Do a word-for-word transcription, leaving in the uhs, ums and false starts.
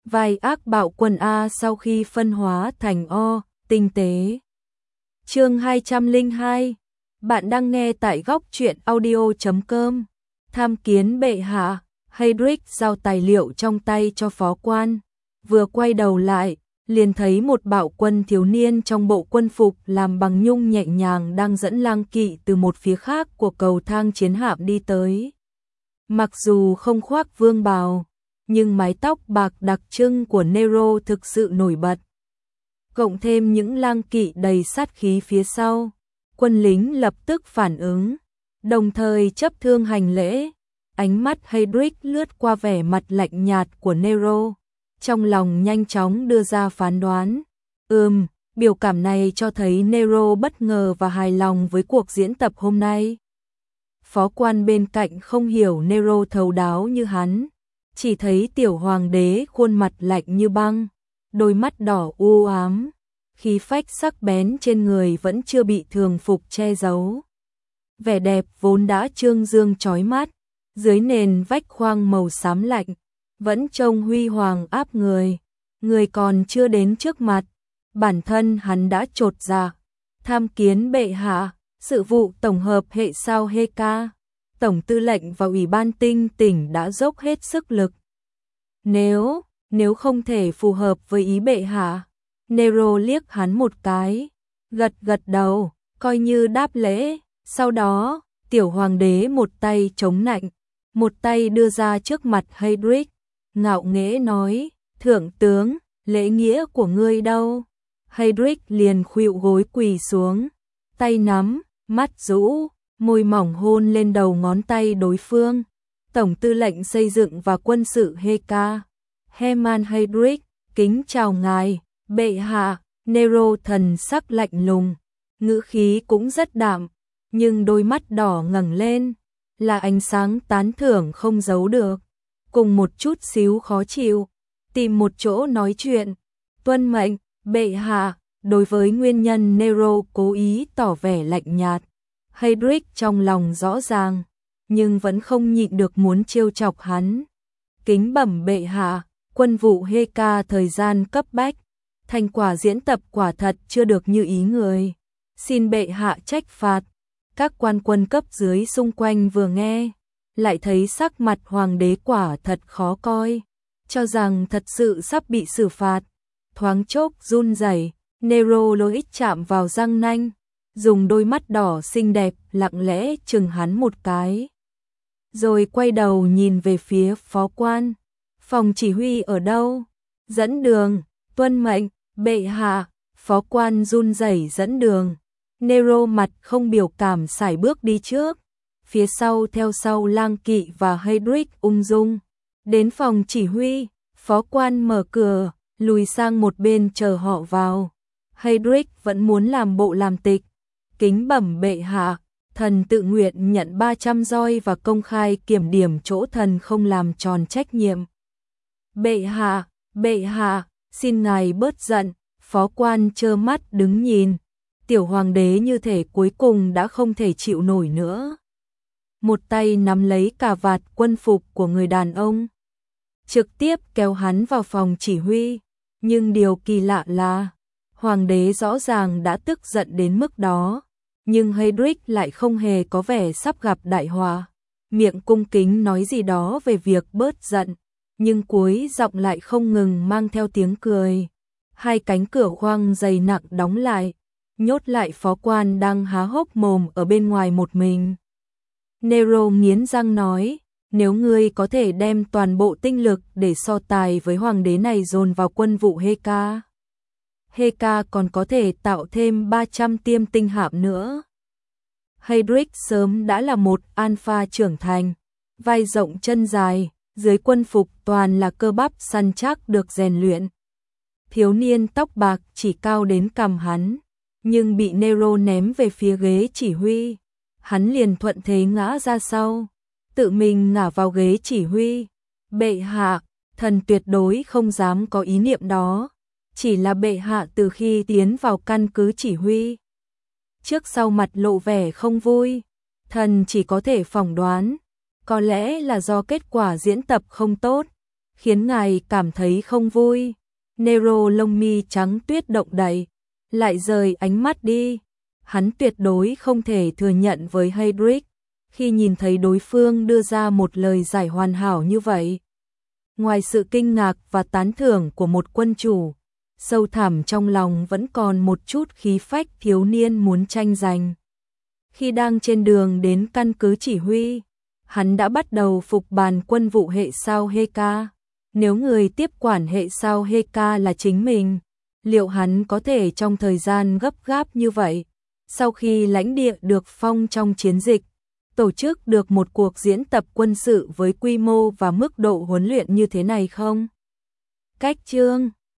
vai ác bạo quân A sau khi phân hóa thành O, tinh tế. Chương hai trăm lẻ hai. Bạn đang nghe tại góc truyện audio chấm com. Tham kiến bệ hạ, Heydrich giao tài liệu trong tay cho phó quan, vừa quay đầu lại, liền thấy một bạo quân thiếu niên trong bộ quân phục làm bằng nhung nhẹ nhàng đang dẫn lang kỵ từ một phía khác của cầu thang chiến hạm đi tới. Mặc dù không khoác vương bào, nhưng mái tóc bạc đặc trưng của Nero thực sự nổi bật. Cộng thêm những lang kỵ đầy sát khí phía sau, quân lính lập tức phản ứng, đồng thời chấp thương hành lễ. Ánh mắt Heydrich lướt qua vẻ mặt lạnh nhạt của Nero, trong lòng nhanh chóng đưa ra phán đoán. Ừm, biểu cảm này cho thấy Nero bất ngờ và hài lòng với cuộc diễn tập hôm nay. Phó quan bên cạnh không hiểu Nero thấu đáo như hắn, chỉ thấy tiểu hoàng đế khuôn mặt lạnh như băng, đôi mắt đỏ u ám, khí phách sắc bén trên người vẫn chưa bị thường phục che giấu. Vẻ đẹp vốn đã trương dương chói mắt, dưới nền vách khoang màu xám lạnh, vẫn trông huy hoàng áp người. Người còn chưa đến trước mặt, bản thân hắn đã chột dạ. Tham kiến bệ hạ, sự vụ tổng hợp hệ sao Heka, tổng tư lệnh và ủy ban tinh tỉnh đã dốc hết sức lực. Nếu, nếu không thể phù hợp với ý bệ hạ, Nero liếc hắn một cái, gật gật đầu, coi như đáp lễ. Sau đó, tiểu hoàng đế một tay chống nạnh, một tay đưa ra trước mặt Heydrich, ngạo nghễ nói, thượng tướng, lễ nghĩa của ngươi đâu? Heydrich liền khuỵu gối quỳ xuống, tay nắm, mắt rũ, môi mỏng hôn lên đầu ngón tay đối phương. Tổng tư lệnh xây dựng và quân sự Heka, Hermann Heydrich, kính chào ngài, bệ hạ. Nero thần sắc lạnh lùng, ngữ khí cũng rất đạm, nhưng đôi mắt đỏ ngẩng lên, là ánh sáng tán thưởng không giấu được, cùng một chút xíu khó chịu. Tìm một chỗ nói chuyện. Tuân mệnh, bệ hạ. Đối với nguyên nhân Nero cố ý tỏ vẻ lạnh nhạt, Heydrich trong lòng rõ ràng, nhưng vẫn không nhịn được muốn trêu chọc hắn. Kính bẩm bệ hạ, quân vụ Heka thời gian cấp bách, thành quả diễn tập quả thật chưa được như ý người, xin bệ hạ trách phạt. Các quan quân cấp dưới xung quanh vừa nghe, lại thấy sắc mặt hoàng đế quả thật khó coi, cho rằng thật sự sắp bị xử phạt. Thoáng chốc run rẩy, Nero lối chạm vào răng nanh, dùng đôi mắt đỏ xinh đẹp lặng lẽ chừng hắn một cái, rồi quay đầu nhìn về phía phó quan. Phòng chỉ huy ở đâu? Dẫn đường. Tuân mệnh, bệ hạ. Phó quan run rẩy dẫn đường. Nero mặt không biểu cảm sải bước đi trước, phía sau theo sau lang kỵ và Heydrich ung dung. Đến phòng chỉ huy, phó quan mở cửa, lùi sang một bên chờ họ vào. Heydrich vẫn muốn làm bộ làm tịch. Kính bẩm bệ hạ, thần tự nguyện nhận ba trăm roi và công khai kiểm điểm chỗ thần không làm tròn trách nhiệm. Bệ hạ, bệ hạ, xin ngài bớt giận. Phó quan trơ mắt đứng nhìn. Tiểu hoàng đế như thể cuối cùng đã không thể chịu nổi nữa. Một tay nắm lấy cà vạt quân phục của người đàn ông, trực tiếp kéo hắn vào phòng chỉ huy. Nhưng điều kỳ lạ là, hoàng đế rõ ràng đã tức giận đến mức đó, nhưng Heydrich lại không hề có vẻ sắp gặp đại họa. Miệng cung kính nói gì đó về việc bớt giận, nhưng cuối giọng lại không ngừng mang theo tiếng cười. Hai cánh cửa khoang dày nặng đóng lại, nhốt lại phó quan đang há hốc mồm ở bên ngoài một mình. Nero nghiến răng nói, nếu ngươi có thể đem toàn bộ tinh lực để so tài với hoàng đế này dồn vào quân vụ Heka, Heka còn có thể tạo thêm ba trăm tiêm tinh hạm nữa. Heydrich sớm đã là một alpha trưởng thành, vai rộng chân dài, dưới quân phục toàn là cơ bắp săn chắc được rèn luyện. Thiếu niên tóc bạc chỉ cao đến cằm hắn, nhưng bị Nero ném về phía ghế chỉ huy, hắn liền thuận thế ngã ra sau, tự mình ngả vào ghế chỉ huy. Bệ hạ, thần tuyệt đối không dám có ý niệm đó, chỉ là bệ hạ từ khi tiến vào căn cứ chỉ huy, trước sau mặt lộ vẻ không vui, thần chỉ có thể phỏng đoán, có lẽ là do kết quả diễn tập không tốt, khiến ngài cảm thấy không vui. Nero lông mi trắng tuyết động đậy, lại rời ánh mắt đi. Hắn tuyệt đối không thể thừa nhận với Hedrick khi nhìn thấy đối phương đưa ra một lời giải hoàn hảo như vậy. Ngoài sự kinh ngạc và tán thưởng của một quân chủ, sâu thẳm trong lòng vẫn còn một chút khí phách thiếu niên muốn tranh giành. Khi đang trên đường đến căn cứ chỉ huy, hắn đã bắt đầu phục bàn quân vụ hệ sao Heka. Nếu người tiếp quản hệ sao Heka là chính mình, liệu hắn có thể trong thời gian gấp gáp như vậy, sau khi lãnh địa được phong trong chiến dịch, tổ chức được một cuộc diễn tập quân sự với quy mô và mức độ huấn luyện như thế này không? Cách chương